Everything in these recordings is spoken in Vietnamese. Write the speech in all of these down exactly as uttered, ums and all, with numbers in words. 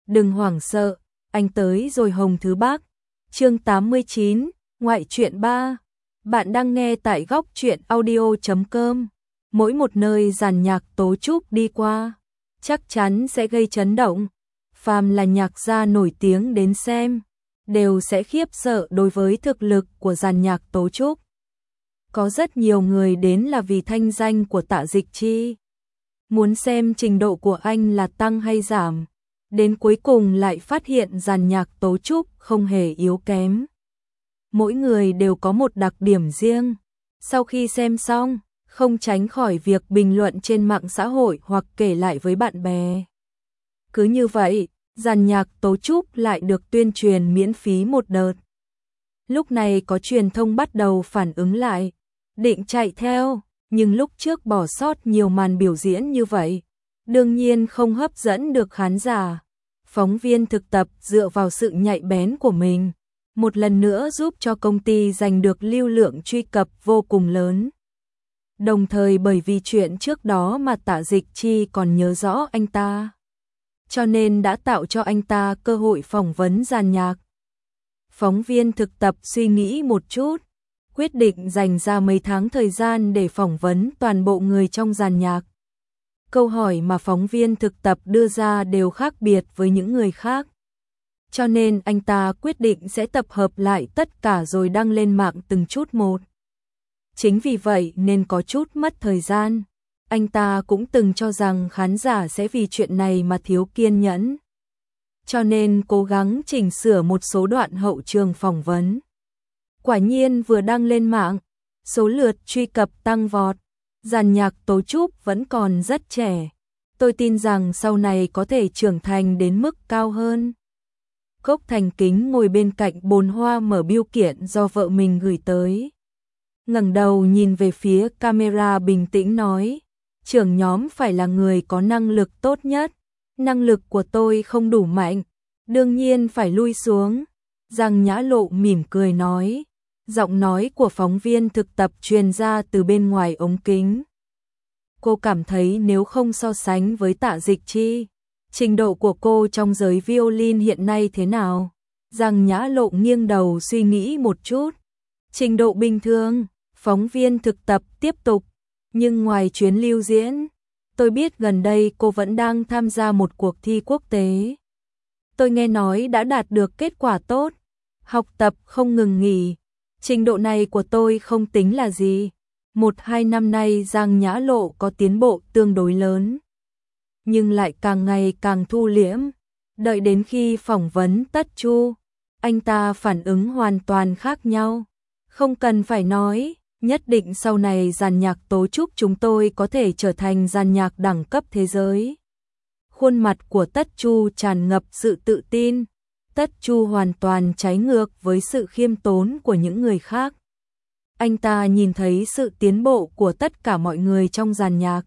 Đừng hoảng sợ, anh tới rồi Hồng Thứ Bác. Chương tám mươi chín, ngoại truyện ba. Bạn đang nghe tại góc truyện audio chấm com. Mỗi một nơi dàn nhạc Tố Trúc đi qua, chắc chắn sẽ gây chấn động. Phàm là nhạc gia nổi tiếng đến xem, đều sẽ khiếp sợ đối với thực lực của dàn nhạc Tố Trúc. Có rất nhiều người đến là vì thanh danh của Tạ Dịch Chi, muốn xem trình độ của anh là tăng hay giảm. Đến cuối cùng lại phát hiện dàn nhạc Tố Trúc không hề yếu kém. Mỗi người đều có một đặc điểm riêng. Sau khi xem xong, không tránh khỏi việc bình luận trên mạng xã hội hoặc kể lại với bạn bè. Cứ như vậy, dàn nhạc Tố Trúc lại được tuyên truyền miễn phí một đợt. Lúc này có truyền thông bắt đầu phản ứng lại, định chạy theo, nhưng lúc trước bỏ sót nhiều màn biểu diễn như vậy, đương nhiên không hấp dẫn được khán giả. Phóng viên thực tập dựa vào sự nhạy bén của mình, một lần nữa giúp cho công ty giành được lưu lượng truy cập vô cùng lớn. Đồng thời bởi vì chuyện trước đó mà Tạ Dịch Chi còn nhớ rõ anh ta, cho nên đã tạo cho anh ta cơ hội phỏng vấn dàn nhạc. Phóng viên thực tập suy nghĩ một chút, quyết định dành ra mấy tháng thời gian để phỏng vấn toàn bộ người trong dàn nhạc. Câu hỏi mà phóng viên thực tập đưa ra đều khác biệt với những người khác. Cho nên anh ta quyết định sẽ tập hợp lại tất cả rồi đăng lên mạng từng chút một. Chính vì vậy nên có chút mất thời gian. Anh ta cũng từng cho rằng khán giả sẽ vì chuyện này mà thiếu kiên nhẫn. Cho nên cố gắng chỉnh sửa một số đoạn hậu trường phỏng vấn. Quả nhiên vừa đăng lên mạng, số lượt truy cập tăng vọt. Dàn nhạc Tố Trúc vẫn còn rất trẻ. Tôi tin rằng sau này có thể trưởng thành đến mức cao hơn. Cốc Thành Kính ngồi bên cạnh bồn hoa mở bưu kiện do vợ mình gửi tới. Ngẩng đầu nhìn về phía camera bình tĩnh nói, trưởng nhóm phải là người có năng lực tốt nhất. Năng lực của tôi không đủ mạnh, đương nhiên phải lui xuống. Giang Nhã Lộ mỉm cười nói. Giọng nói của phóng viên thực tập truyền ra từ bên ngoài ống kính. Cô cảm thấy nếu không so sánh với Tạ Dịch Chi, trình độ của cô trong giới violin hiện nay thế nào? Giang Nhã Lộ nghiêng đầu suy nghĩ một chút. Trình độ bình thường, phóng viên thực tập tiếp tục. Nhưng ngoài chuyến lưu diễn, tôi biết gần đây cô vẫn đang tham gia một cuộc thi quốc tế. Tôi nghe nói đã đạt được kết quả tốt, học tập không ngừng nghỉ. Trình độ này của tôi không tính là gì. Một hai năm nay Giang Nhã Lộ có tiến bộ tương đối lớn, nhưng lại càng ngày càng thu liễm. Đợi đến khi phỏng vấn Tất Chu, anh ta phản ứng hoàn toàn khác nhau. Không cần phải nói, nhất định sau này dàn nhạc Tố Trúc chúng tôi có thể trở thành dàn nhạc đẳng cấp thế giới. Khuôn mặt của Tất Chu tràn ngập sự tự tin. Tất Chu hoàn toàn trái ngược với sự khiêm tốn của những người khác. Anh ta nhìn thấy sự tiến bộ của tất cả mọi người trong dàn nhạc.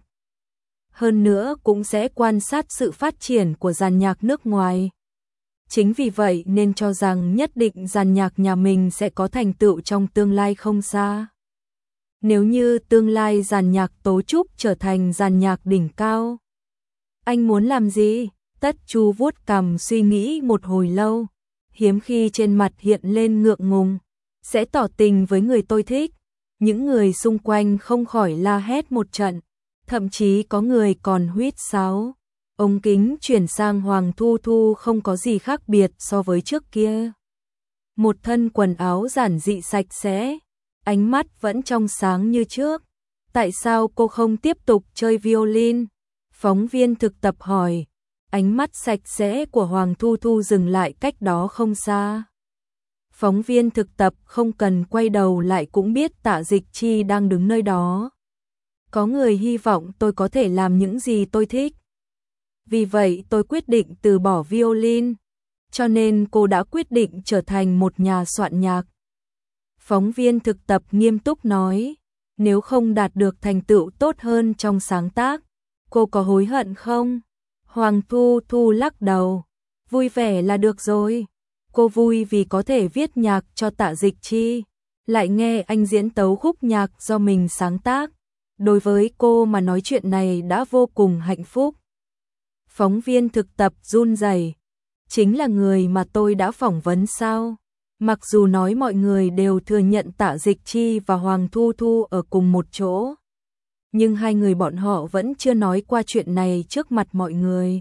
Hơn nữa cũng sẽ quan sát sự phát triển của dàn nhạc nước ngoài. Chính vì vậy nên cho rằng nhất định dàn nhạc nhà mình sẽ có thành tựu trong tương lai không xa. Nếu như tương lai dàn nhạc Tố Trúc trở thành dàn nhạc đỉnh cao, anh muốn làm gì? Tất Chu vuốt cằm suy nghĩ một hồi lâu, hiếm khi trên mặt hiện lên ngượng ngùng, sẽ tỏ tình với người tôi thích. Những người xung quanh không khỏi la hét một trận, thậm chí có người còn huýt sáo. Ống kính chuyển sang Hoàng Thu Thu không có gì khác biệt so với trước kia. Một thân quần áo giản dị sạch sẽ, ánh mắt vẫn trong sáng như trước. Tại sao cô không tiếp tục chơi violin? Phóng viên thực tập hỏi. Ánh mắt sạch sẽ của Hoàng Thu Thu dừng lại cách đó không xa. Phóng viên thực tập không cần quay đầu lại cũng biết Tạ Dịch Chi đang đứng nơi đó. Có người hy vọng tôi có thể làm những gì tôi thích. Vì vậy tôi quyết định từ bỏ violin. Cho nên cô đã quyết định trở thành một nhà soạn nhạc. Phóng viên thực tập nghiêm túc nói. Nếu không đạt được thành tựu tốt hơn trong sáng tác, cô có hối hận không? Hoàng Thu Thu lắc đầu, vui vẻ là được rồi. Cô vui vì có thể viết nhạc cho Tạ Dịch Chi, lại nghe anh diễn tấu khúc nhạc do mình sáng tác. Đối với cô mà nói chuyện này đã vô cùng hạnh phúc. Phóng viên thực tập run rẩy, chính là người mà tôi đã phỏng vấn sao? Mặc dù nói mọi người đều thừa nhận Tạ Dịch Chi và Hoàng Thu Thu ở cùng một chỗ, nhưng hai người bọn họ vẫn chưa nói qua chuyện này trước mặt mọi người.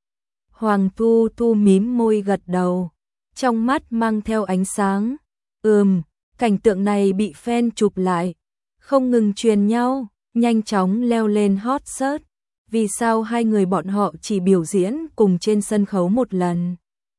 Hoàng Thu Thu mím môi gật đầu, trong mắt mang theo ánh sáng. Ừm, cảnh tượng này bị fan chụp lại, không ngừng truyền nhau, nhanh chóng leo lên hot search. Vì sao hai người bọn họ chỉ biểu diễn cùng trên sân khấu một lần?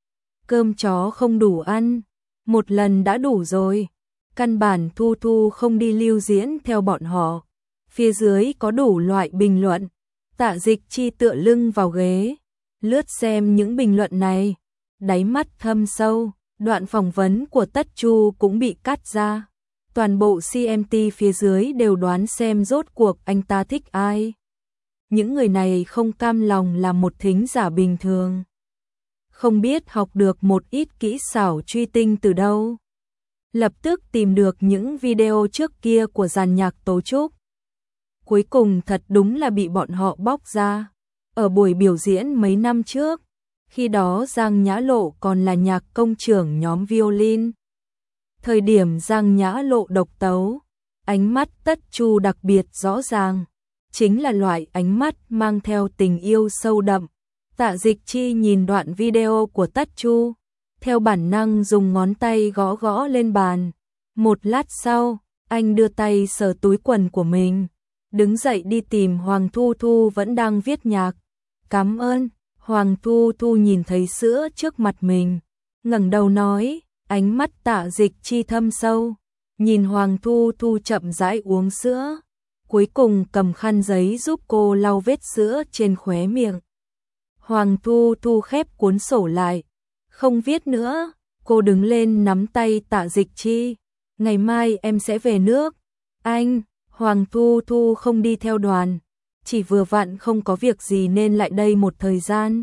Cơm chó không đủ ăn, một lần đã đủ rồi. Căn bản Thu Thu không đi lưu diễn theo bọn họ. Phía dưới có đủ loại bình luận. Tạ Dịch Chi tựa lưng vào ghế, lướt xem những bình luận này, đáy mắt thâm sâu. Đoạn phỏng vấn của Tất Chu cũng bị cắt ra. Toàn bộ xê em tê phía dưới đều đoán xem rốt cuộc anh ta thích ai. Những người này không cam lòng là một thính giả bình thường, không biết học được một ít kỹ xảo truy tinh từ đâu. Lập tức tìm được những video trước kia của dàn nhạc Tố Trúc. Cuối cùng thật đúng là bị bọn họ bóc ra. Ở buổi biểu diễn mấy năm trước, khi đó Giang Nhã Lộ còn là nhạc công trưởng nhóm violin. Thời điểm Giang Nhã Lộ độc tấu, ánh mắt Tất Chu đặc biệt rõ ràng, chính là loại ánh mắt mang theo tình yêu sâu đậm. Tạ Dịch Chi nhìn đoạn video của Tất Chu, theo bản năng dùng ngón tay gõ gõ lên bàn. Một lát sau, anh đưa tay sờ túi quần của mình, đứng dậy đi tìm Hoàng Thu Thu vẫn đang viết nhạc. Cảm ơn. Hoàng Thu Thu nhìn thấy sữa trước mặt mình, ngẩng đầu nói, ánh mắt Tạ Dịch Chi thâm sâu, nhìn Hoàng Thu Thu chậm rãi uống sữa, cuối cùng cầm khăn giấy giúp cô lau vết sữa trên khóe miệng. Hoàng Thu Thu khép cuốn sổ lại, không viết nữa, cô đứng lên nắm tay Tạ Dịch Chi, ngày mai em sẽ về nước. Anh, Hoàng Thu Thu không đi theo đoàn, chỉ vừa vặn không có việc gì nên lại đây một thời gian.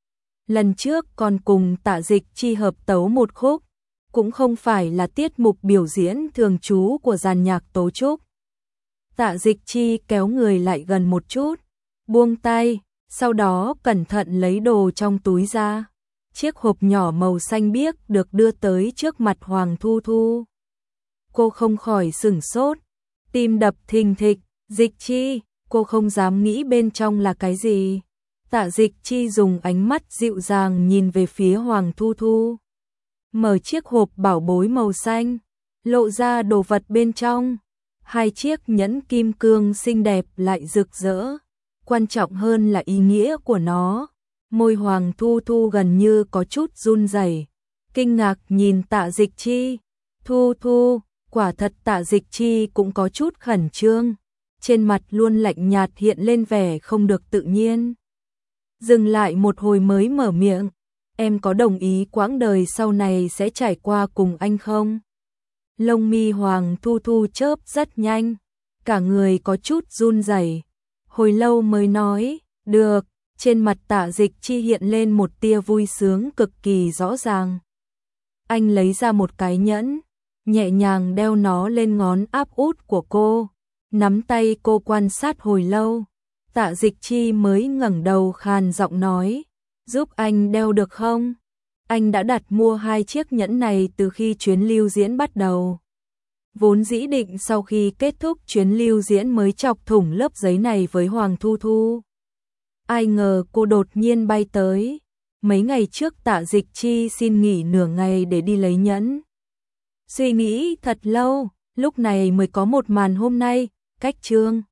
Lần trước còn cùng Tạ Dịch Chi hợp tấu một khúc, cũng không phải là tiết mục biểu diễn thường trú của dàn nhạc Tố Trúc. Tạ Dịch Chi kéo người lại gần một chút, buông tay, sau đó cẩn thận lấy đồ trong túi ra. Chiếc hộp nhỏ màu xanh biếc được đưa tới trước mặt Hoàng Thu Thu. Cô không khỏi sửng sốt, tim đập thình thịch. Dịch Chi, cô không dám nghĩ bên trong là cái gì. Tạ Dịch Chi dùng ánh mắt dịu dàng nhìn về phía Hoàng Thu Thu, mở chiếc hộp bảo bối màu xanh, lộ ra đồ vật bên trong. Hai chiếc nhẫn kim cương xinh đẹp lại rực rỡ, quan trọng hơn là ý nghĩa của nó. Môi Hoàng Thu Thu gần như có chút run rẩy, kinh ngạc nhìn Tạ Dịch Chi. Thu Thu, quả thật Tạ Dịch Chi cũng có chút khẩn trương, trên mặt luôn lạnh nhạt hiện lên vẻ không được tự nhiên. Dừng lại một hồi mới mở miệng, em có đồng ý quãng đời sau này sẽ trải qua cùng anh không? Lông mi Hoàng Thu Thu chớp rất nhanh, cả người có chút run rẩy, hồi lâu mới nói, được. Trên mặt Tạ Dịch Chi hiện lên một tia vui sướng cực kỳ rõ ràng. Anh lấy ra một cái nhẫn, nhẹ nhàng đeo nó lên ngón áp út của cô, nắm tay cô quan sát hồi lâu. Tạ Dịch Chi mới ngẩng đầu khàn giọng nói, giúp anh đeo được không? Anh đã đặt mua hai chiếc nhẫn này từ khi chuyến lưu diễn bắt đầu. Vốn dĩ định sau khi kết thúc chuyến lưu diễn mới chọc thủng lớp giấy này với Hoàng Thu Thu. Ai ngờ cô đột nhiên bay tới. Mấy ngày trước Tạ Dịch Chi xin nghỉ nửa ngày để đi lấy nhẫn. Suy nghĩ thật lâu, lúc này mới có một màn hôm nay, cách chương.